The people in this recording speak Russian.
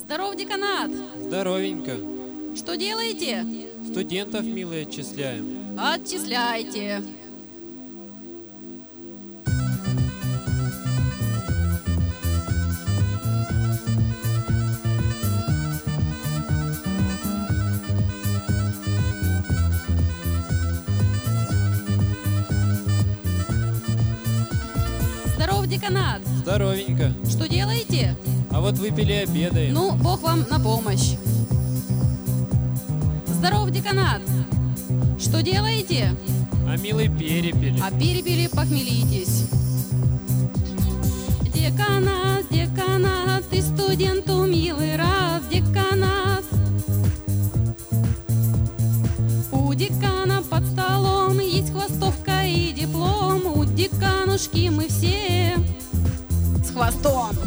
Здоров, деканат! Здоровенько. Что делаете? Студентов, милые, отчисляем. Отчисляйте. Здоров, деканат! Здоровенько. Что делаете? А вот выпили, обедаем. Ну, Бог вам на помощь. Здоров, деканат! Что делаете? А милый перепили. А перепили, похмелитесь. Деканат, деканат, ты студенту милый рад, деканат. У декана под столом есть хвостовка и диплом. У деканушки мы все с хвостом.